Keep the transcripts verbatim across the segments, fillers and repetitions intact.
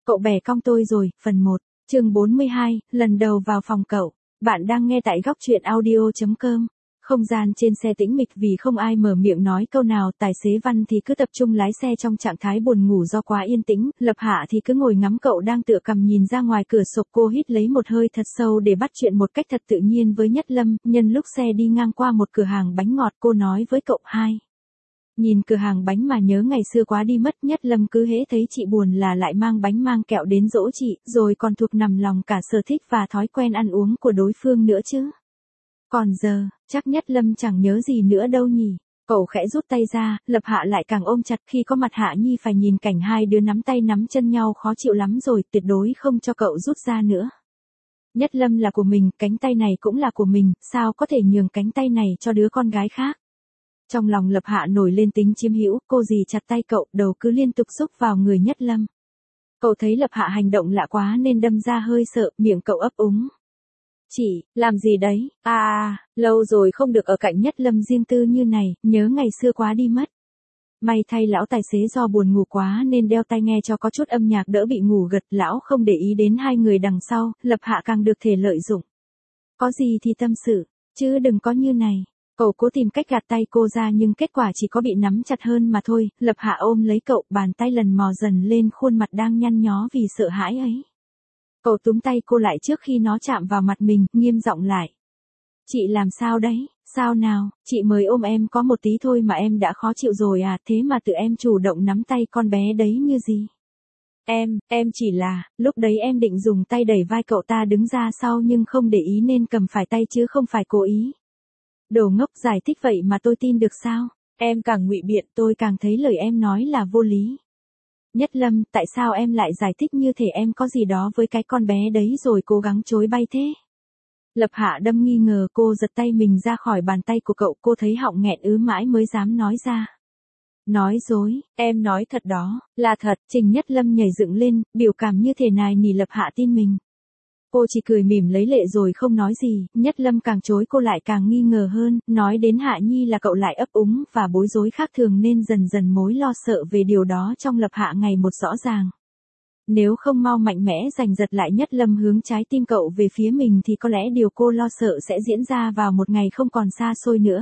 Cậu bè cong tôi rồi, phần một, chương bốn mươi hai, lần đầu vào phòng cậu. Bạn đang nghe tại góc truyện audio chấm com. Không gian trên xe tĩnh mịch vì không ai mở miệng nói câu nào, tài xế Văn thì cứ tập trung lái xe trong trạng thái buồn ngủ do quá yên tĩnh, Lập Hạ thì cứ ngồi ngắm cậu đang tựa cằm nhìn ra ngoài cửa sổ. Cô hít lấy một hơi thật sâu để bắt chuyện một cách thật tự nhiên với Nhất Lâm. Nhân lúc xe đi ngang qua một cửa hàng bánh ngọt, cô nói với cậu: hai. Nhìn cửa hàng bánh mà nhớ ngày xưa quá đi mất. Nhất Lâm cứ hễ thấy chị buồn là lại mang bánh mang kẹo đến dỗ chị, rồi còn thuộc nằm lòng cả sở thích và thói quen ăn uống của đối phương nữa chứ. Còn giờ, chắc Nhất Lâm chẳng nhớ gì nữa đâu nhỉ. Cậu khẽ rút tay ra, Lập Hạ lại càng ôm chặt. Khi có mặt Hạ Nhi phải nhìn cảnh hai đứa nắm tay nắm chân nhau khó chịu lắm rồi, tuyệt đối không cho cậu rút ra nữa. Nhất Lâm là của mình, cánh tay này cũng là của mình, sao có thể nhường cánh tay này cho đứa con gái khác. Trong lòng Lập Hạ nổi lên tính chiếm hữu, cô dì chặt tay cậu, đầu cứ liên tục xúc vào người Nhất Lâm. Cậu thấy Lập Hạ hành động lạ quá nên đâm ra hơi sợ, miệng cậu ấp úng. Chị, làm gì đấy? À, lâu rồi không được ở cạnh Nhất Lâm riêng tư như này, nhớ ngày xưa quá đi mất. May thay lão tài xế do buồn ngủ quá nên đeo tai nghe cho có chút âm nhạc đỡ bị ngủ gật. Lão không để ý đến hai người đằng sau, Lập Hạ càng được thể lợi dụng. Có gì thì tâm sự, chứ đừng có như này. Cậu cố tìm cách gạt tay cô ra nhưng kết quả chỉ có bị nắm chặt hơn mà thôi. Lập Hạ ôm lấy cậu, bàn tay lần mò dần lên khuôn mặt đang nhăn nhó vì sợ hãi ấy. Cậu túm tay cô lại trước khi nó chạm vào mặt mình, nghiêm giọng lại. Chị làm sao đấy? Sao nào? Chị mới ôm em có một tí thôi mà em đã khó chịu rồi à? Thế mà tự em chủ động nắm tay con bé đấy như gì? Em, em chỉ là, lúc đấy em định dùng tay đẩy vai cậu ta đứng ra sau nhưng không để ý nên cầm phải tay chứ không phải cố ý. Đồ ngốc, giải thích vậy mà tôi tin được sao? Em càng ngụy biện tôi càng thấy lời em nói là vô lý. Nhất Lâm, tại sao em lại giải thích như thể em có gì đó với cái con bé đấy rồi cố gắng chối bay thế? Lập Hạ đâm nghi ngờ, cô giật tay mình ra khỏi bàn tay của cậu, cô thấy họng nghẹn ứ mãi mới dám nói ra. Nói dối, em nói thật đó, là thật. Trình Nhất Lâm nhảy dựng lên, biểu cảm như thể nài nỉ Lập Hạ tin mình. Cô chỉ cười mỉm lấy lệ rồi không nói gì. Nhất Lâm càng chối cô lại càng nghi ngờ hơn, nói đến Hạ Nhi là cậu lại ấp úng và bối rối khác thường nên dần dần mối lo sợ về điều đó trong Lập Hạ ngày một rõ ràng. Nếu không mau mạnh mẽ giành giật lại Nhất Lâm hướng trái tim cậu về phía mình thì có lẽ điều cô lo sợ sẽ diễn ra vào một ngày không còn xa xôi nữa.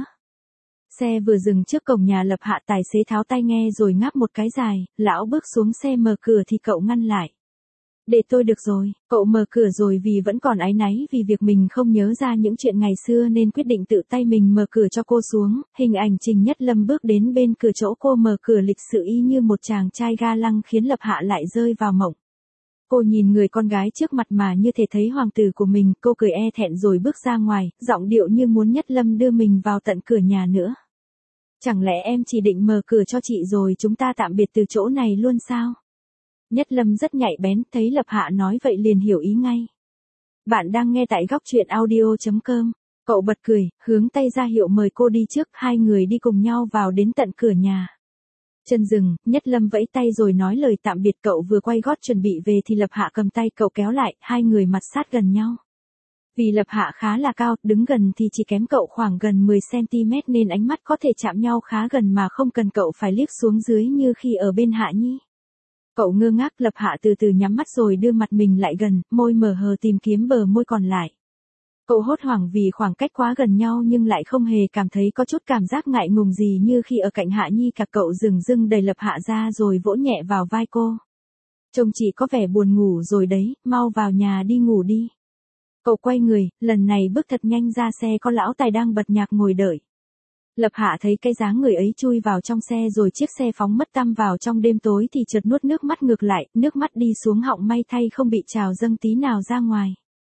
Xe vừa dừng trước cổng nhà Lập Hạ, tài xế tháo tai nghe rồi ngáp một cái dài, lão bước xuống xe mở cửa thì cậu ngăn lại. Để tôi được rồi. Cậu mở cửa rồi vì vẫn còn áy náy vì việc mình không nhớ ra những chuyện ngày xưa nên quyết định tự tay mình mở cửa cho cô xuống. Hình ảnh Trình Nhất Lâm bước đến bên cửa chỗ cô mở cửa lịch sự y như một chàng trai ga lăng khiến Lập Hạ lại rơi vào mộng. Cô nhìn người con gái trước mặt mà như thể thấy hoàng tử của mình, cô cười e thẹn rồi bước ra ngoài, giọng điệu như muốn Nhất Lâm đưa mình vào tận cửa nhà nữa. Chẳng lẽ em chỉ định mở cửa cho chị rồi chúng ta tạm biệt từ chỗ này luôn sao? Nhất Lâm rất nhạy bén, thấy Lập Hạ nói vậy liền hiểu ý ngay. Bạn đang nghe tại góc truyện audio chấm com. Cậu bật cười, hướng tay ra hiệu mời cô đi trước, hai người đi cùng nhau vào đến tận cửa nhà. Chân dừng, Nhất Lâm vẫy tay rồi nói lời tạm biệt. Cậu vừa quay gót chuẩn bị về thì Lập Hạ cầm tay cậu kéo lại, hai người mặt sát gần nhau. Vì Lập Hạ khá là cao, đứng gần thì chỉ kém cậu khoảng gần mười xăng-ti-mét nên ánh mắt có thể chạm nhau khá gần mà không cần cậu phải liếc xuống dưới như khi ở bên Hạ Nhi. Cậu ngơ ngác, Lập Hạ từ từ nhắm mắt rồi đưa mặt mình lại gần, môi mở hờ tìm kiếm bờ môi còn lại. Cậu hốt hoảng vì khoảng cách quá gần nhau nhưng lại không hề cảm thấy có chút cảm giác ngại ngùng gì như khi ở cạnh Hạ Nhi cả. Cậu dừng dưng đẩy Lập Hạ ra rồi vỗ nhẹ vào vai cô. Trông chị có vẻ buồn ngủ rồi đấy, mau vào nhà đi ngủ đi. Cậu quay người, lần này bước thật nhanh ra xe có lão tài đang bật nhạc ngồi đợi. Lập Hạ thấy cái dáng người ấy chui vào trong xe rồi chiếc xe phóng mất tăm vào trong đêm tối thì chợt nuốt nước mắt ngược lại, nước mắt đi xuống họng may thay không bị trào dâng tí nào ra ngoài.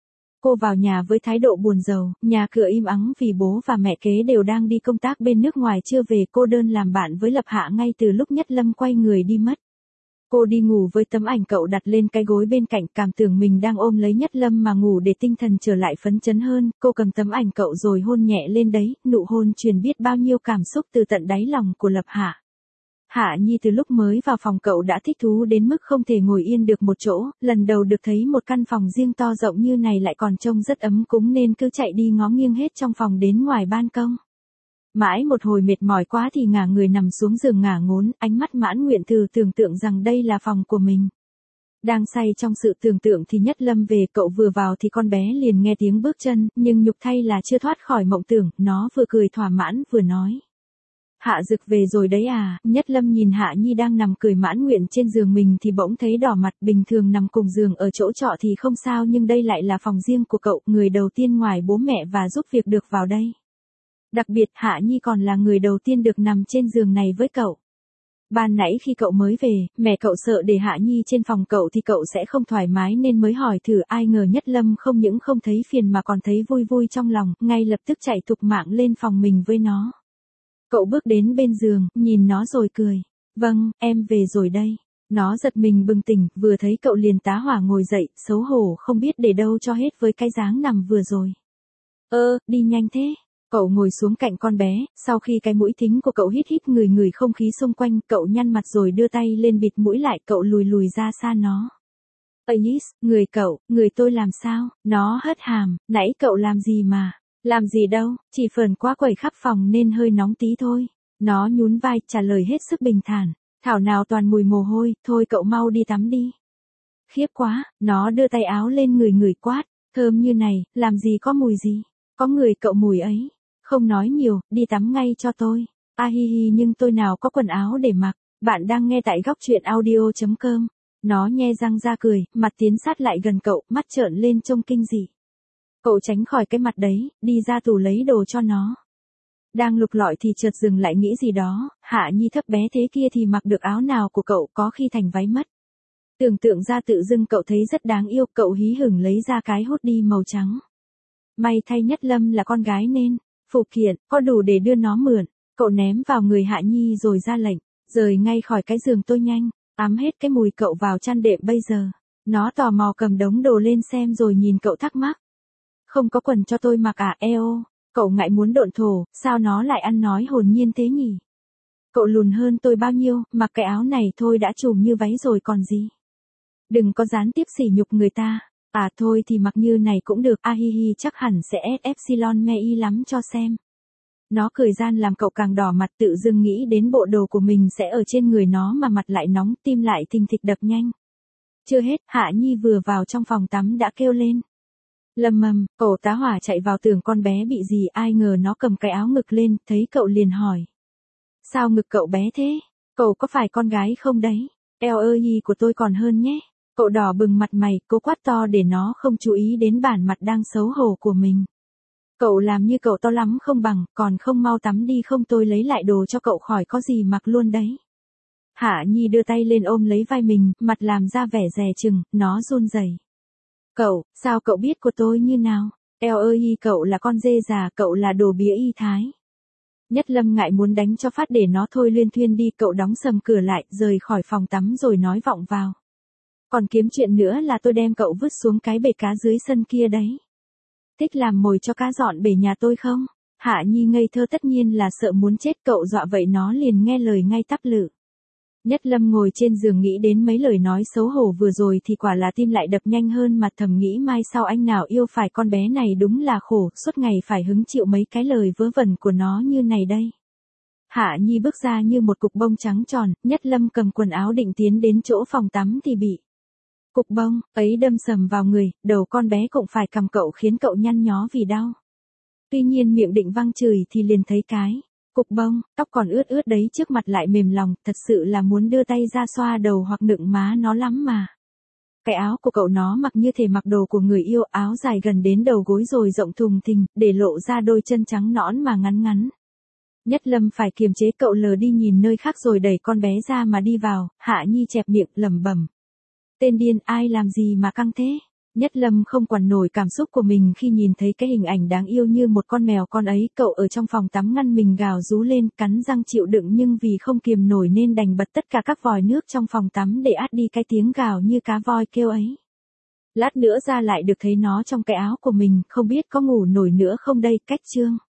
Cô vào nhà với thái độ buồn rầu, nhà cửa im ắng vì bố và mẹ kế đều đang đi công tác bên nước ngoài chưa về, cô đơn làm bạn với Lập Hạ ngay từ lúc Nhất Lâm quay người đi mất. Cô đi ngủ với tấm ảnh cậu đặt lên cái gối bên cạnh, cảm tưởng mình đang ôm lấy Nhất Lâm mà ngủ để tinh thần trở lại phấn chấn hơn. Cô cầm tấm ảnh cậu rồi hôn nhẹ lên đấy, nụ hôn truyền biết bao nhiêu cảm xúc từ tận đáy lòng của Lập Hạ. Hạ Nhi từ lúc mới vào phòng cậu đã thích thú đến mức không thể ngồi yên được một chỗ, lần đầu được thấy một căn phòng riêng to rộng như này lại còn trông rất ấm cúng nên cứ chạy đi ngó nghiêng hết trong phòng đến ngoài ban công. Mãi một hồi mệt mỏi quá thì ngả người nằm xuống giường ngả ngốn, ánh mắt mãn nguyện từ tưởng tượng rằng đây là phòng của mình. Đang say trong sự tưởng tượng thì Nhất Lâm về, cậu vừa vào thì con bé liền nghe tiếng bước chân, nhưng nhục thay là chưa thoát khỏi mộng tưởng, nó vừa cười thỏa mãn vừa nói. Hạ Dực về rồi đấy à. Nhất Lâm nhìn Hạ Nhi đang nằm cười mãn nguyện trên giường mình thì bỗng thấy đỏ mặt. Bình thường nằm cùng giường ở chỗ trọ thì không sao, nhưng đây lại là phòng riêng của cậu, người đầu tiên ngoài bố mẹ và giúp việc được vào đây. Đặc biệt Hạ Nhi còn là người đầu tiên được nằm trên giường này với cậu. Ban nãy khi cậu mới về, mẹ cậu sợ để Hạ Nhi trên phòng cậu thì cậu sẽ không thoải mái nên mới hỏi thử, ai ngờ Nhất Lâm không những không thấy phiền mà còn thấy vui vui trong lòng, ngay lập tức chạy thục mạng lên phòng mình với nó. Cậu bước đến bên giường, nhìn nó rồi cười. Vâng, em về rồi đây. Nó giật mình bừng tỉnh, vừa thấy cậu liền tá hỏa ngồi dậy, xấu hổ không biết để đâu cho hết với cái dáng nằm vừa rồi. Ơ, đi nhanh thế. Cậu ngồi xuống cạnh con bé, sau khi cái mũi thính của cậu hít hít ngửi ngửi không khí xung quanh, cậu nhăn mặt rồi đưa tay lên bịt mũi lại, cậu lùi lùi ra xa nó. Ây, người cậu, người tôi làm sao? Nó hất hàm, nãy cậu làm gì mà? Làm gì đâu, chỉ phởn quá quẩy khắp phòng nên hơi nóng tí thôi. Nó nhún vai, trả lời hết sức bình thản. Thảo nào toàn mùi mồ hôi, thôi cậu mau đi tắm đi. Khiếp quá, nó đưa tay áo lên người người quát. Thơm như này, làm gì có mùi gì? Có người cậu mùi ấy. Không nói nhiều, đi tắm ngay cho tôi. A hi hi, nhưng tôi nào có quần áo để mặc. Bạn đang nghe tại góc truyện audio chấm com. Nó nhe răng ra cười, mặt tiến sát lại gần cậu, mắt trợn lên trông kinh dị. Cậu tránh khỏi cái mặt đấy, đi ra tủ lấy đồ cho nó. Đang lục lọi thì chợt dừng lại nghĩ gì đó, Hạ Nhi thấp bé thế kia thì mặc được áo nào của cậu, có khi thành váy mất. Tưởng tượng ra tự dưng cậu thấy rất đáng yêu, cậu hí hửng lấy ra cái hốt đi màu trắng. May thay Nhất Lâm là con gái nên, phụ kiện, có đủ để đưa nó mượn. Cậu ném vào người Hạ Nhi rồi ra lệnh, rời ngay khỏi cái giường tôi nhanh, ám hết cái mùi cậu vào chăn đệm bây giờ. Nó tò mò cầm đống đồ lên xem rồi nhìn cậu thắc mắc. Không có quần cho tôi mặc à, eo, cậu ngại muốn độn thổ, sao nó lại ăn nói hồn nhiên thế nhỉ? Cậu lùn hơn tôi bao nhiêu, mặc cái áo này thôi đã trùm như váy rồi còn gì. Đừng có gián tiếp sỉ nhục người ta, à thôi thì mặc như này cũng được, a hi hi chắc hẳn sẽ epsilon me y lắm cho xem. Nó cười gian làm cậu càng đỏ mặt, tự dưng nghĩ đến bộ đồ của mình sẽ ở trên người nó mà mặt lại nóng, tim lại thình thịch đập nhanh. Chưa hết, Hạ Nhi vừa vào trong phòng tắm đã kêu lên. Lâm mầm, cậu tá hỏa chạy vào tưởng con bé bị gì, ai ngờ nó cầm cái áo ngực lên, thấy cậu liền hỏi. Sao ngực cậu bé thế? Cậu có phải con gái không đấy? Eo ơi của tôi còn hơn nhé. Cậu đỏ bừng mặt mày, cố quát to để nó không chú ý đến bản mặt đang xấu hổ của mình. Cậu làm như cậu to lắm không bằng, còn không mau tắm đi không tôi lấy lại đồ cho cậu khỏi có gì mặc luôn đấy. Hạ Nhi đưa tay lên ôm lấy vai mình, mặt làm ra vẻ dè chừng, nó run rẩy. Cậu, sao cậu biết của tôi như nào? Eo ơi cậu là con dê già, cậu là đồ bía y thái. Nhất Lâm ngại muốn đánh cho phát để nó thôi luyên thuyên đi, cậu đóng sầm cửa lại, rời khỏi phòng tắm rồi nói vọng vào. Còn kiếm chuyện nữa là tôi đem cậu vứt xuống cái bể cá dưới sân kia đấy. Thích làm mồi cho cá dọn bể nhà tôi không? Hạ Nhi ngây thơ tất nhiên là sợ muốn chết, cậu dọa vậy nó liền nghe lời ngay tắp lự. Nhất Lâm ngồi trên giường nghĩ đến mấy lời nói xấu hổ vừa rồi thì quả là tim lại đập nhanh hơn, mà thầm nghĩ mai sau anh nào yêu phải con bé này đúng là khổ, suốt ngày phải hứng chịu mấy cái lời vớ vẩn của nó như này đây. Hạ Nhi bước ra như một cục bông trắng tròn, Nhất Lâm cầm quần áo định tiến đến chỗ phòng tắm thì bị cục bông ấy đâm sầm vào người, đầu con bé cũng phải cầm cậu khiến cậu nhăn nhó vì đau. Tuy nhiên miệng định văng chửi thì liền thấy cái cục bông, tóc còn ướt ướt đấy trước mặt lại mềm lòng, thật sự là muốn đưa tay ra xoa đầu hoặc nựng má nó lắm mà. Cái áo của cậu nó mặc như thể mặc đồ của người yêu, áo dài gần đến đầu gối rồi rộng thùng thình, để lộ ra đôi chân trắng nõn mà ngắn ngắn. Nhất Lâm phải kiềm chế cậu lờ đi nhìn nơi khác rồi đẩy con bé ra mà đi vào. Hạ Nhi chẹp miệng lẩm bẩm. Tên điên, ai làm gì mà căng thế? Nhất Lâm không quản nổi cảm xúc của mình khi nhìn thấy cái hình ảnh đáng yêu như một con mèo con ấy, cậu ở trong phòng tắm ngăn mình gào rú lên, cắn răng chịu đựng nhưng vì không kiềm nổi nên đành bật tất cả các vòi nước trong phòng tắm để át đi cái tiếng gào như cá voi kêu ấy. Lát nữa ra lại được thấy nó trong cái áo của mình, không biết có ngủ nổi nữa không đây, cách chương.